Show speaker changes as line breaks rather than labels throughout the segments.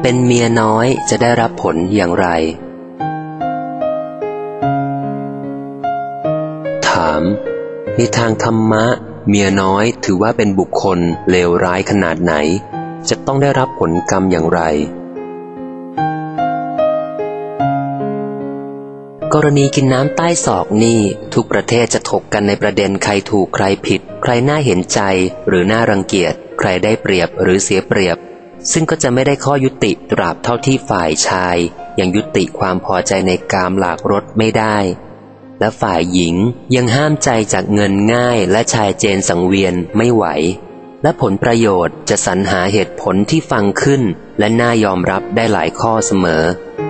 เป็นเมียน้อยจะได้รับผลอย่างไรถามในทางธรรมะเมียน้อยถือว่าเป็นบุคคลเลวร้ายขนาดไหนจะต้องได้รับผลกรรมอย่างไรกรณีกินน้ำใต้ศอกนี่ทุกประเทศจะถกกันในประเด็นใครถูกใครผิดใครน่าเห็นใจหรือน่ารังเกียจใครได้เปรียบหรือเสียเปรียบซึ่งก็จะไม่ได้ข้อยุติตราบเท่าที่ฝ่ายชายยังยุติความพอใจในกามหลากรสไม่ได้และฝ่ายหญิงยังห้ามใจจากเงินง่ายและชายเจนสังเวียนไม่ไหวและผลประโยชน์จะสรรหาเหตุผลที่ฟังขึ้นและน่ายอมรับได้หลายข้อเสมอ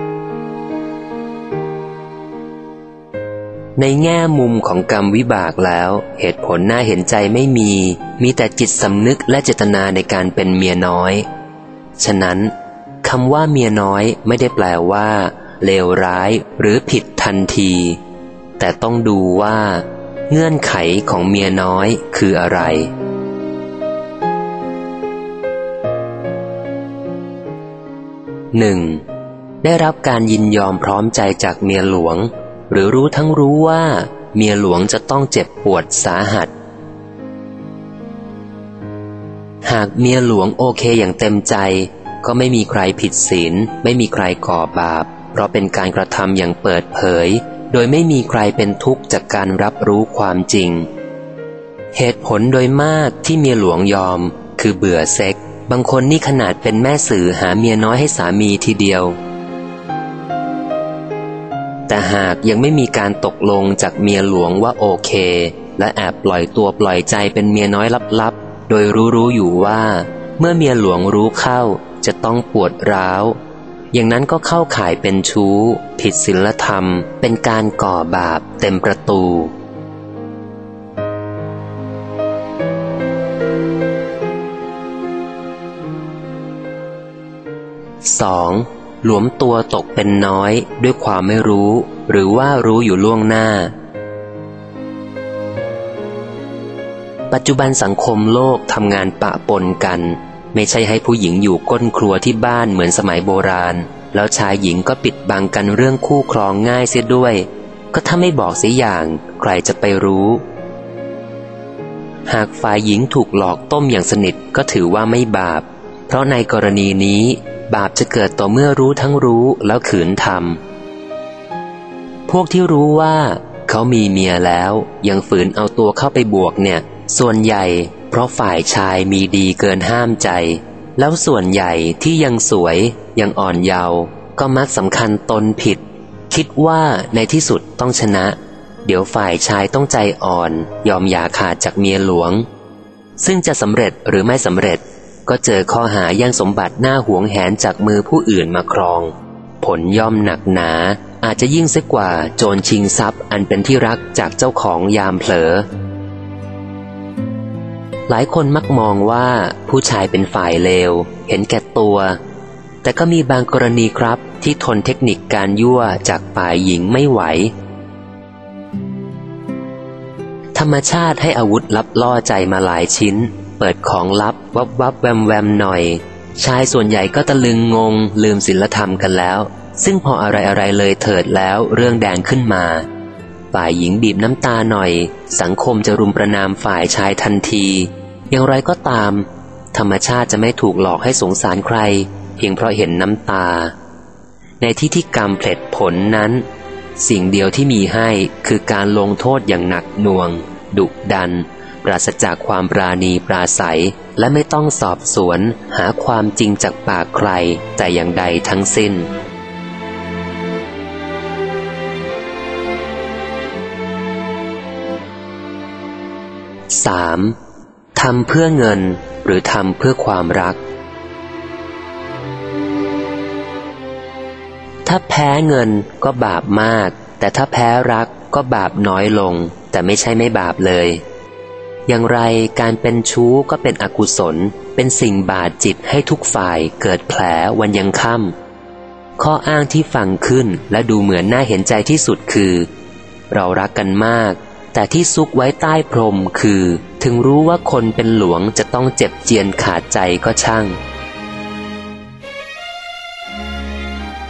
ในแง่มุมของกรรมวิบากแล้วเหตุผลน่าเห็นใจไม่มีแต่จิตสำนึกและเจตนาในการเป็นเมียน้อยฉะนั้นคำว่าเมียน้อยไม่ได้แปลว่าเลวร้ายหรือผิดทันทีแต่ต้องดูว่าเงื่อนไขของเมียน้อยคืออะไร 1. ได้รับการยินยอมพร้อมใจจากเมียหลวงหรือรู้ทั้งรู้ว่าเมียหลวงจะต้องเจ็บปวดสาหัสหากเมียหลวงโอเคอย่างเต็มใจก็ไม่มีใครผิดศีลไม่มีใครก่อบาปเพราะเป็นการกระทำอย่างเปิดเผยโดยไม่มีใครเป็นทุกข์จากการรับรู้ความจริงเหตุผลโดยมากที่เมียหลวงยอมคือเบื่อเซ็กบางคนนี่ขนาดเป็นแม่สื่อหาเมียน้อยให้สามีทีเดียวแต่หากยังไม่มีการตกลงจากเมียหลวงว่าโอเคและแอบปล่อยตัวปล่อยใจเป็นเมียน้อยลับๆโดยรู้อยู่ว่าเมื่อเมียหลวงรู้เข้าจะต้องปวดร้าวอย่างนั้นก็เข้าข่ายเป็นชู้ผิดศีลธรรมเป็นการก่อบาปเต็มประตู 2. หลวมตัวตกเป็นน้อยด้วยความไม่รู้หรือว่ารู้อยู่ล่วงหน้าปัจจุบันสังคมโลกทำงานปะปนกันไม่ใช่ให้ผู้หญิงอยู่ก้นครัวที่บ้านเหมือนสมัยโบราณแล้วชายหญิงก็ปิดบังกันเรื่องคู่ครองง่ายเสียด้วยก็ถ้าไม่บอกเสียอย่างใครจะไปรู้หากฝ่ายหญิงถูกหลอกต้มอย่างสนิทก็ถือว่าไม่บาปเพราะในกรณีนี้บาปจะเกิดต่อเมื่อรู้ทั้งรู้แล้วขืนทำพวกที่รู้ว่าเขามีเมียแล้วยังฝืนเอาตัวเข้าไปบวกเนี่ยส่วนใหญ่เพราะฝ่ายชายมีดีเกินห้ามใจแล้วส่วนใหญ่ที่ยังสวยยังอ่อนเยาว์ก็มักสำคัญตนผิดคิดว่าในที่สุดต้องชนะเดี๋ยวฝ่ายชายต้องใจอ่อนยอมอย่าขาดจากเมียหลวงซึ่งจะสำเร็จหรือไม่สำเร็จก็เจอข้อหาแย่งสมบัติหน้าหวงแหนจากมือผู้อื่นมาครองผลย่อมหนักหนาอาจจะยิ่งเสียกว่าโจรชิงทรัพย์อันเป็นที่รักจากเจ้าของยามเผลอหลายคนมักมองว่าผู้ชายเป็นฝ่ายเลวเห็นแก่ตัวแต่ก็มีบางกรณีครับที่ทนเทคนิคการยั่วจากฝ่ายหญิงไม่ไหวธรรมชาติให้อาวุธลับล่อใจมาหลายชิ้นเปิดของลับวับแวมหน่อยชายส่วนใหญ่ก็ตะลึงงงลืมศีลธรรมกันแล้วซึ่งพออะไรเลยเถิดแล้วเรื่องแดงขึ้นมาฝ่ายหญิงบีบน้ำตาหน่อยสังคมจะรุมประณามฝ่ายชายทันทีอย่างไรก็ตามธรรมชาติจะไม่ถูกหลอกให้สงสารใครเพียงเพราะเห็นน้ำตาในที่กรรมเพลิดผลนั้นสิ่งเดียวที่มีให้คือการลงโทษอย่างหนักหน่วงดุดันปราศจากความปราณีปราศัยและไม่ต้องสอบสวนหาความจริงจากปากใครแต่อย่างใดทั้งสิ้น 3. ทำเพื่อเงินหรือทำเพื่อความรักถ้าแพ้เงินก็บาปมากแต่ถ้าแพ้รักก็บาปน้อยลงแต่ไม่ใช่ไม่บาปเลยอย่างไรการเป็นชู้ก็เป็นอกุศลเป็นสิ่งบาดจิตให้ทุกฝ่ายเกิดแผลวันยังค่ำข้ออ้างที่ฟังขึ้นและดูเหมือนน่าเห็นใจที่สุดคือเรารักกันมากแต่ที่ซุกไว้ใต้พรมคือถึงรู้ว่าคนเป็นหลวงจะต้องเจ็บเจียนขาดใจก็ช่าง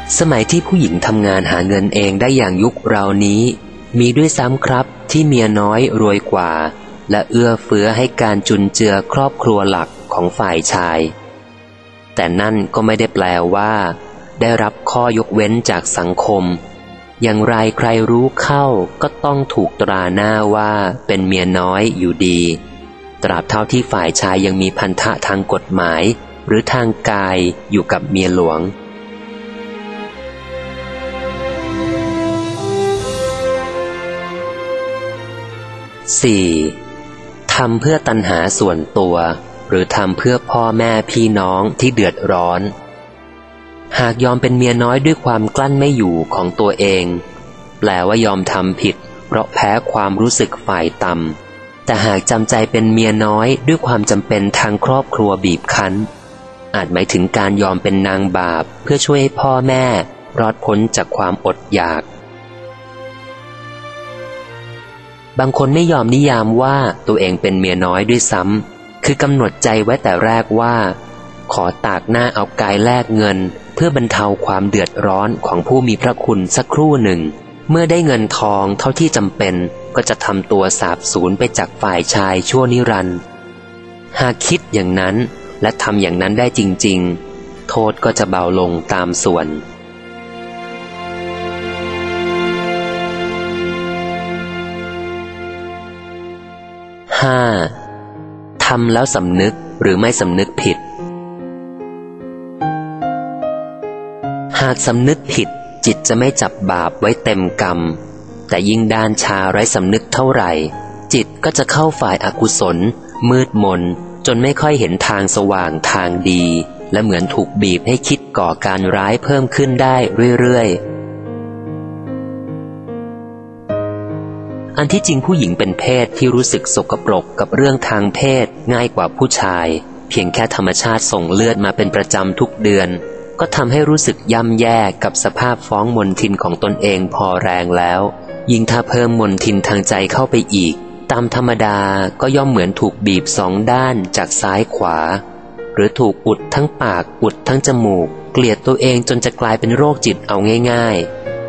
สมัยที่ผู้หญิงทำงานหาเงินเองได้อย่างยุคเรานี้มีด้วยซ้ำครับที่เมียน้อยรวยกว่าและเอื้อเฟื้อให้การจุนเจือครอบครัวหลักของฝ่ายชายแต่นั่นก็ไม่ได้แปลว่าได้รับข้อยกเว้นจากสังคมอย่างไรใครรู้เข้าก็ต้องถูกตราหน้าว่าเป็นเมียน้อยอยู่ดีตราบเท่าที่ฝ่ายชายยังมีพันธะทางกฎหมายหรือทางกายอยู่กับเมียหลวง 4. ทำเพื่อตัณหาส่วนตัวหรือทำเพื่อพ่อแม่พี่น้องที่เดือดร้อนหากยอมเป็นเมียน้อยด้วยความกลั้นไม่อยู่ของตัวเองแปลว่ายอมทำผิดเพราะแพ้ความรู้สึกฝ่ายต่ำแต่หากจำใจเป็นเมียน้อยด้วยความจำเป็นทางครอบครัวบีบคั้นอาจหมายถึงการยอมเป็นนางบาปเพื่อช่วยให้พ่อแม่รอดพ้นจากความอดอยากบางคนไม่ยอมนิยามว่าตัวเองเป็นเมียน้อยด้วยซ้ำคือกำหนดใจไว้แต่แรกว่าขอตากหน้าเอากายแลกเงินเพื่อบรรเทาความเดือดร้อนของผู้มีพระคุณสักครู่หนึ่งเมื่อได้เงินทองเท่าที่จำเป็นก็จะทำตัวสาบสูญไปจากฝ่ายชายชั่วนิรันดร์หากคิดอย่างนั้นและทำอย่างนั้นได้จริงๆโทษก็จะเบาลงตามส่วน5. ทำแล้วสำนึกหรือไม่สำนึกผิดหากสำนึกผิดจิตจะไม่จับบาปไว้เต็มกรรมแต่ยิ่งด้านชาไร้สำนึกเท่าไหร่จิตก็จะเข้าฝ่ายอกุศลมืดมนจนไม่ค่อยเห็นทางสว่างทางดีและเหมือนถูกบีบให้คิดก่อการร้ายเพิ่มขึ้นได้เรื่อยๆอันที่จริงผู้หญิงเป็นเพศที่รู้สึกสกปรกกับเรื่องทางเพศง่ายกว่าผู้ชายเพียงแค่ธรรมชาติส่งเลือดมาเป็นประจำทุกเดือนก็ทำให้รู้สึกย่ำแย่กับสภาพฟ้องมนทินของตนเองพอแรงแล้วยิ่งถ้าเพิ่มมนทินทางใจเข้าไปอีกตามธรรมดาก็ย่อมเหมือนถูกบีบสองด้านจากซ้ายขวาหรือถูกอุดทั้งปากอุดทั้งจมูกเกลียดตัวเองจนจะกลายเป็นโรคจิตเอาง่ายๆ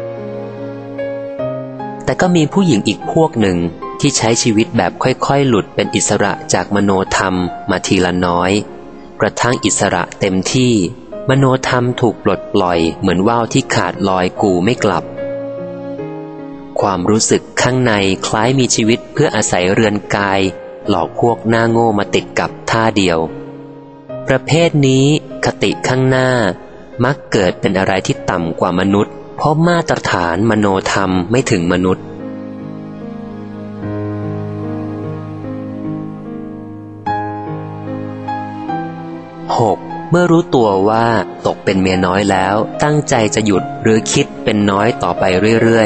แต่ก็มีผู้หญิงอีกพวกหนึ่งที่ใช้ชีวิตแบบค่อยๆหลุดเป็นอิสระจากมโนธรรมมาทีละน้อยกระทั่งอิสระเต็มที่มโนธรรมถูกปลดปล่อยเหมือนว่าวที่ขาดลอยกูไม่กลับความรู้สึกข้างในคล้ายมีชีวิตเพื่ออาศัยเรือนกายหลอกพวกหน้าโง่มาติดกับท่าเดียวประเภทนี้คติข้างหน้ามักเกิดเป็นอะไรที่ต่ำกว่ามนุษย์เพราะมาตรฐานมโนธรรมไม่ถึงมนุษย์6. เมื่อรู้ตัวว่าตกเป็นเมียน้อยแล้วตั้งใจจะหยุดหรือคิดเป็นน้อยต่อไปเรื่อย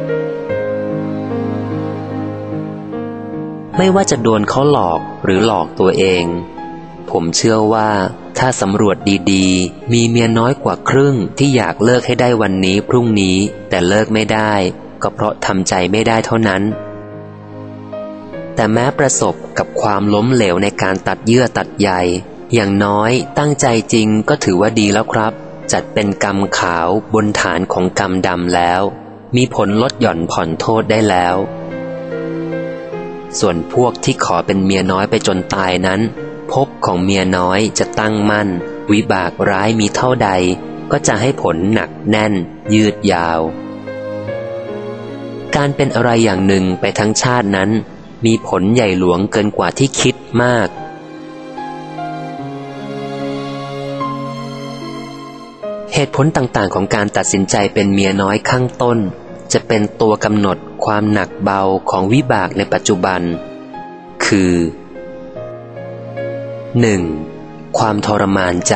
ๆไม่ว่าจะโดนเขาหลอกหรือหลอกตัวเองผมเชื่อว่าถ้าสำรวจดีๆมีเมียน้อยกว่าครึ่งที่อยากเลิกให้ได้วันนี้พรุ่งนี้แต่เลิกไม่ได้ก็เพราะทำใจไม่ได้เท่านั้นแต่แม้ประสบกับความล้มเหลวในการตัดเยื่อตัดใยอย่างน้อยตั้งใจจริงก็ถือว่าดีแล้วครับจัดเป็นกรรมขาวบนฐานของกรรมดำแล้วมีผลลดหย่อนผ่อนโทษได้แล้วส่วนพวกที่ขอเป็นเมียน้อยไปจนตายนั้นภพของเมียน้อยจะตั้งมั่นวิบากร้ายมีเท่าใดก็จะให้ผลหนักแน่นยืดยาวการเป็นอะไรอย่างหนึ่งไปทั้งชาตินั้นมีผลใหญ่หลวงเกินกว่าที่คิดมากเหตุผลต่างๆของการตัดสินใจเป็นเมียน้อยข้างต้นจะเป็นตัวกำหนดความหนักเบาของวิบากในปัจจุบันคือ 1. ความทรมานใจ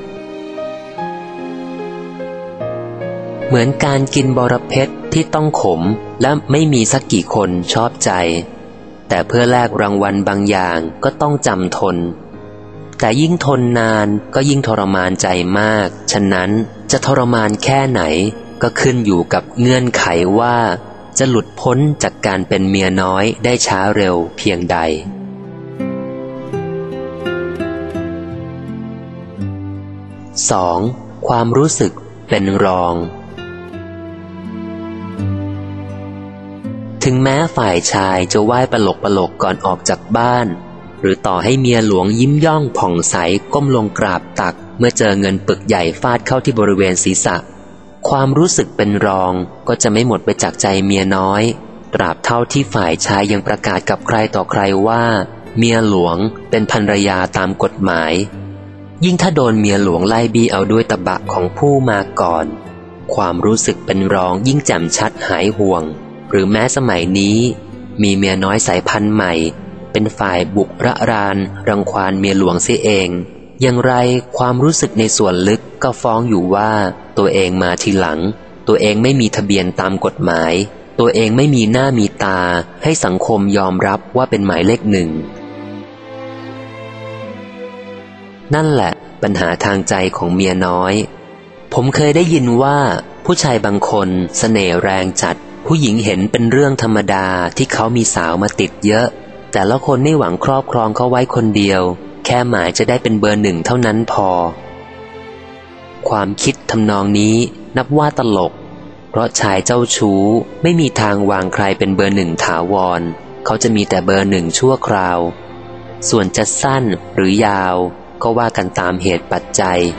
เหมือนการกินบรเพชรที่ต้องขมและไม่มีสักกี่คนชอบใจแต่เพื่อแลกรางวัลบางอย่างก็ต้องจำทนแต่ยิ่งทนนานก็ยิ่งทรมานใจมากฉะนั้นจะทรมานแค่ไหนก็ขึ้นอยู่กับเงื่อนไขว่าจะหลุดพ้นจากการเป็นเมียน้อยได้ช้าเร็วเพียงใด 2. ความรู้สึกเป็นรองถึงแม้ฝ่ายชายจะไหว้ปลกก่อนออกจากบ้านหรือต่อให้เมียหลวงยิ้มย่องผ่องใสก้มลงกราบตักเมื่อเจอเงินปึกใหญ่ฟาดเข้าที่บริเวณศีรษะความรู้สึกเป็นรองก็จะไม่หมดไปจากใจเมียน้อยตราบเท่าที่ฝ่ายชายยังประกาศกับใครต่อใครว่าเมียหลวงเป็นภรรยาตามกฎหมายยิ่งถ้าโดนเมียหลวงไล่บี้เอาด้วยตะบะของผู้มาก่อนความรู้สึกเป็นรองยิ่งแจ่มชัดหายห่วงหรือแม้สมัยนี้มีเมียน้อยสายพันธุ์ใหม่เป็นฝ่ายบุกระรานรังควานเมียหลวงเสียเองอย่างไรความรู้สึกในส่วนลึกก็ฟ้องอยู่ว่าตัวเองมาทีหลังตัวเองไม่มีทะเบียนตามกฎหมายตัวเองไม่มีหน้ามีตาให้สังคมยอมรับว่าเป็นหมายเลขหนึ่งนั่นแหละปัญหาทางใจของเมียน้อยผมเคยได้ยินว่าผู้ชายบางคนเสน่ห์แรงจัดผู้หญิงเห็นเป็นเรื่องธรรมดาที่เขามีสาวมาติดเยอะแต่ละคนไม่หวังครอบครองเขาไว้คนเดียวแค่หมายจะได้เป็นเบอร์หนึ่งเท่านั้นพอความคิดทำนองนี้นับว่าตลกเพราะชายเจ้าชู้ไม่มีทางวางใครเป็นเบอร์หนึ่งถาวรเขาจะมีแต่เบอร์หนึ่งชั่วคราวส่วนจะสั้นหรือยาวก็ว่ากันตามเหตุปัจจัย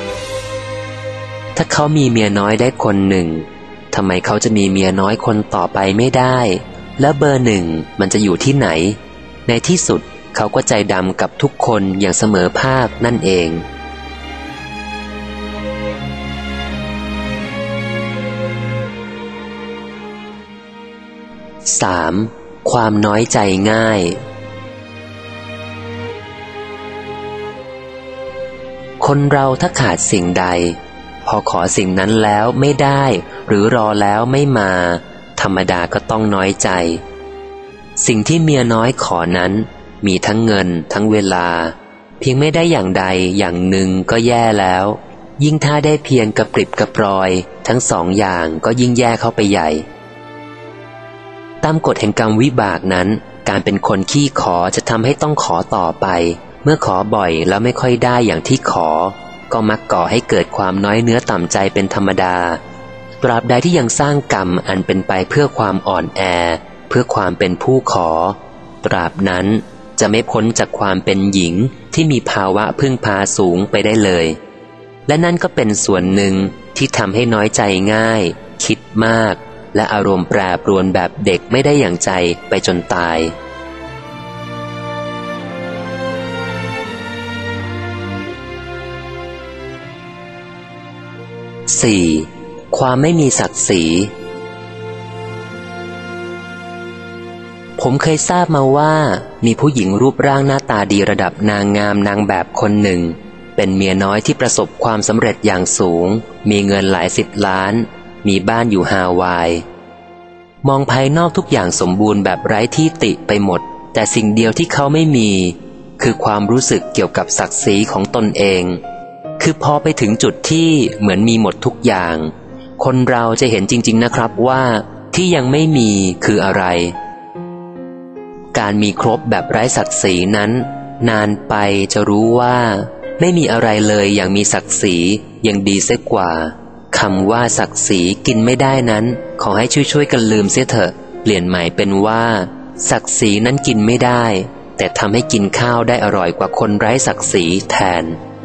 ถ้าเขามีเมียน้อยได้คนหนึ่งทำไมเขาจะมีเมียน้อยคนต่อไปไม่ได้และเบอร์หนึ่งมันจะอยู่ที่ไหนในที่สุดเขาก็ใจดำกับทุกคนอย่างเสมอภาคนั่นเอง 3. ความน้อยใจง่ายคนเราถ้าขาดสิ่งใดพอขอสิ่งนั้นแล้วไม่ได้หรือรอแล้วไม่มาธรรมดาก็ต้องน้อยใจสิ่งที่เมียน้อยขอนั้นมีทั้งเงินทั้งเวลาเพียงไม่ได้อย่างใดอย่างหนึ่งก็แย่แล้วยิ่งถ้าได้เพียงกระปริบกระปรอยทั้งสองอย่างก็ยิ่งแย่เข้าไปใหญ่ตามกฎแห่งกรรมวิบากนั้นการเป็นคนขี้ขอจะทำให้ต้องขอต่อไปเมื่อขอบ่อยแล้วไม่ค่อยได้อย่างที่ขอก็มักก่อให้เกิดความน้อยเนื้อต่ำใจเป็นธรรมดาตราบใดที่ยังสร้างกรรมอันเป็นไปเพื่อความอ่อนแอเพื่อความเป็นผู้ขอตราบนั้นจะไม่พ้นจากความเป็นหญิงที่มีภาวะพึ่งพาสูงไปได้เลยและนั่นก็เป็นส่วนหนึ่งที่ทำให้น้อยใจง่ายคิดมากและอารมณ์แปรปรวนแบบเด็กไม่ได้อย่างใจไปจนตาย 4. ความไม่มีศักดิ์ศรีผมเคยทราบมาว่ามีผู้หญิงรูปร่างหน้าตาดีระดับนางงามนางแบบคนหนึ่งเป็นเมียน้อยที่ประสบความสำเร็จอย่างสูงมีเงินหลาย10 ล้านมีบ้านอยู่ฮาวายมองภายนอกทุกอย่างสมบูรณ์แบบไร้ที่ติไปหมดแต่สิ่งเดียวที่เขาไม่มีคือความรู้สึกเกี่ยวกับศักดิ์ศรีของตนเองคือพอไปถึงจุดที่เหมือนมีหมดทุกอย่างคนเราจะเห็นจริงๆนะครับว่าที่ยังไม่มีคืออะไรการมีครบแบบไร้ศักดิ์ศรีนั้นนานไปจะรู้ว่าไม่มีอะไรเลยอย่างมีศักดิ์ศรียังดีเสียกว่าคำว่าศักดิ์ศรีกินไม่ได้นั้นขอให้ช่วยกันลืมเสียเถอะเปลี่ยนใหม่เป็นว่าศักดิ์ศรีนั้นกินไม่ได้แต่ทำให้กินข้าวได้อร่อยกว่าคนไร้ศักดิ์ศรีแทน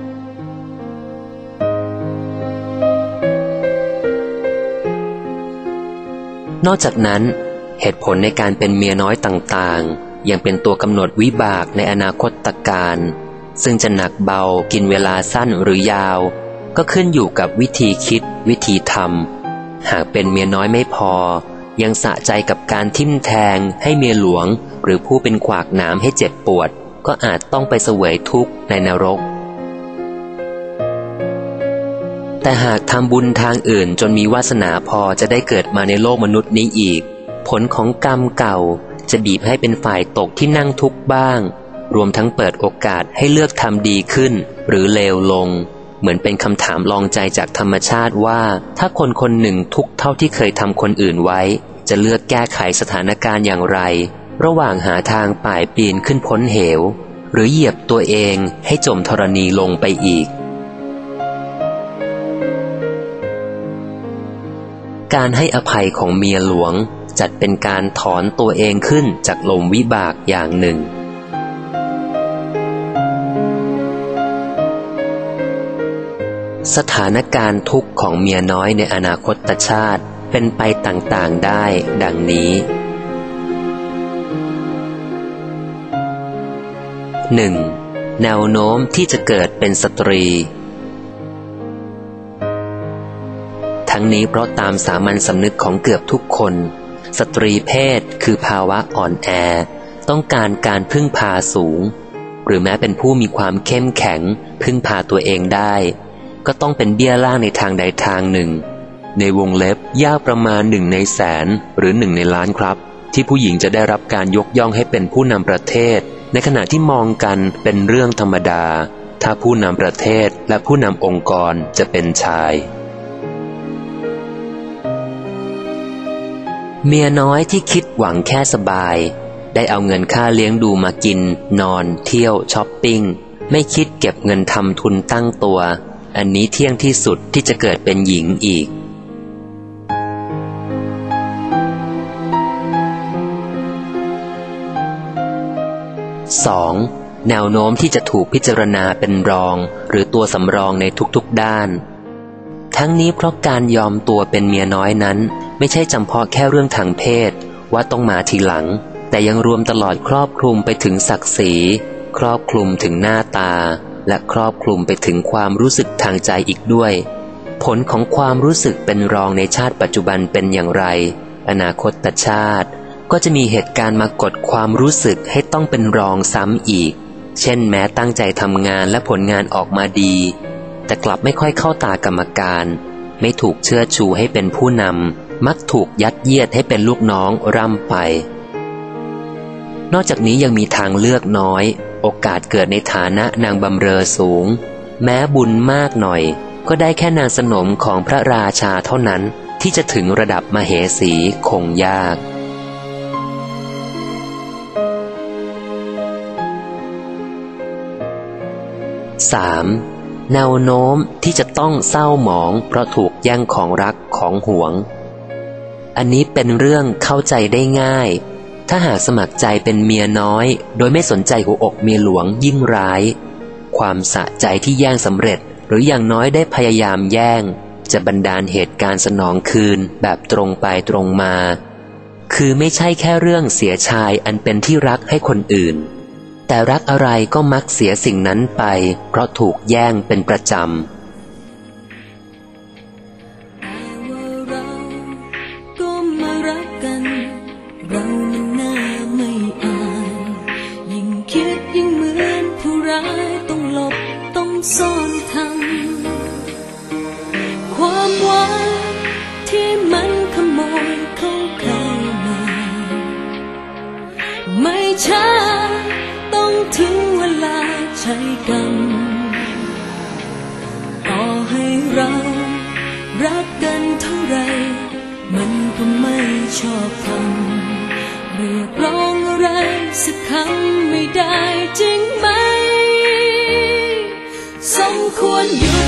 นอกจากนั้นเหตุผลในการเป็นเมียน้อยต่างๆยังเป็นตัวกำหนดวิบากในอนาคตการซึ่งจะหนักเบากินเวลาสั้นหรือยาวก็ขึ้นอยู่กับวิธีคิดวิธีทำหากเป็นเมียน้อยไม่พอยังสะใจกับการทิ่มแทงให้เมียหลวงหรือผู้เป็นขวากหนามให้เจ็บปวดก็อาจต้องไปเสวยทุกข์ในนรกแต่หากทำบุญทางอื่นจนมีวาสนาพอจะได้เกิดมาในโลกมนุษย์นี้อีกผลของกรรมเก่าจะบีบให้เป็นฝ่ายตกที่นั่งทุกข์บ้างรวมทั้งเปิดโอกาสให้เลือกทำดีขึ้นหรือเลวลงเหมือนเป็นคำถามลองใจจากธรรมชาติว่าถ้าคนคนหนึ่งทุกข์เท่าที่เคยทำคนอื่นไว้จะเลือกแก้ไขสถานการณ์อย่างไรระหว่างหาทางป่ายปีนขึ้นพ้นเหวหรือเหยียบตัวเองให้จมธรณีลงไปอีกการให้อภัยของเมียหลวงจัดเป็นการถอนตัวเองขึ้นจากลมวิบากอย่างหนึ่งสถานการณ์ทุกข์ของเมียน้อยในอนาคตชาติเป็นไปต่างๆได้ดังนี้ 1. แนวโน้มที่จะเกิดเป็นสตรีทั้งนี้เพราะตามสามัญสำนึกของเกือบทุกคนสตรีเพศคือภาวะอ่อนแอต้องการการพึ่งพาสูงหรือแม้เป็นผู้มีความเข้มแข็งพึ่งพาตัวเองได้ก็ต้องเป็นเบี้ยล่างในทางใดทางหนึ่งในวงเล็บยากประมาณ1 ในแสนหรือ1 ในล้านครับที่ผู้หญิงจะได้รับการยกย่องให้เป็นผู้นำประเทศในขณะที่มองกันเป็นเรื่องธรรมดาถ้าผู้นำประเทศและผู้นำองค์กรจะเป็นชายเมียน้อยที่คิดหวังแค่สบายได้เอาเงินค่าเลี้ยงดูมากินนอนเที่ยวช้อปปิ้งไม่คิดเก็บเงินทำทุนตั้งตัวอันนี้เที่ยงที่สุดที่จะเกิดเป็นหญิงอีก 2. แนวโน้มที่จะถูกพิจารณาเป็นรองหรือตัวสำรองในทุกๆด้านทั้งนี้เพราะการยอมตัวเป็นเมียน้อยนั้นไม่ใช่จำเพาะแค่เรื่องทางเพศว่าต้องมาทีหลังแต่ยังรวมตลอดครอบคลุมไปถึงศักดิ์ศรีครอบคลุมถึงหน้าตาและครอบคลุมไปถึงความรู้สึกทางใจอีกด้วยผลของความรู้สึกเป็นรองในชาติปัจจุบันเป็นอย่างไรอนาคตชาติก็จะมีเหตุการณ์มากดความรู้สึกให้ต้องเป็นรองซ้ำอีกเช่นแม้ตั้งใจทำงานและผลงานออกมาดีแต่กลับไม่ค่อยเข้าตากรรมการไม่ถูกเชิดชูให้เป็นผู้นำมักถูกยัดเยียดให้เป็นลูกน้องร่ำไปนอกจากนี้ยังมีทางเลือกน้อยโอกาสเกิดในฐานะนางบำเรอสูงแม้บุญมากหน่อยก็ได้แค่นางสนมของพระราชาเท่านั้นที่จะถึงระดับมเหสีคงยาก 3. แนวโน้มที่จะต้องเศร้าหมองเพราะถูกแย่งของรักของหวงอันนี้เป็นเรื่องเข้าใจได้ง่ายถ้าหากสมัครใจเป็นเมียน้อยโดยไม่สนใจหัวอกเมียหลวงยิ่งร้ายความสะใจที่แย่งสำเร็จหรืออย่างน้อยได้พยายามแย่งจะบันดาลเหตุการณ์สนองคืนแบบตรงไปตรงมาคือไม่ใช่แค่เรื่องเสียชายอันเป็นที่รักให้คนอื่นแต่รักอะไรก็มักเสียสิ่งนั้นไปเพราะถูกแย่งเป็นประจำ
เรามันหน้าไม่อายยิ่งคิดยิ่งเหมือนผู้ร้ายต้องหลบต้องซ่อนทำความหวังที่มันขโมยเข้ามาไม่ช้าต้องถึงเวลาใช้กรรมต่อให้เรารักกันเท่าไรมันก็ไม่ชอบทำเรียกร้องอะไรสักคำไม่ได้จริงไหมสมควรอยู่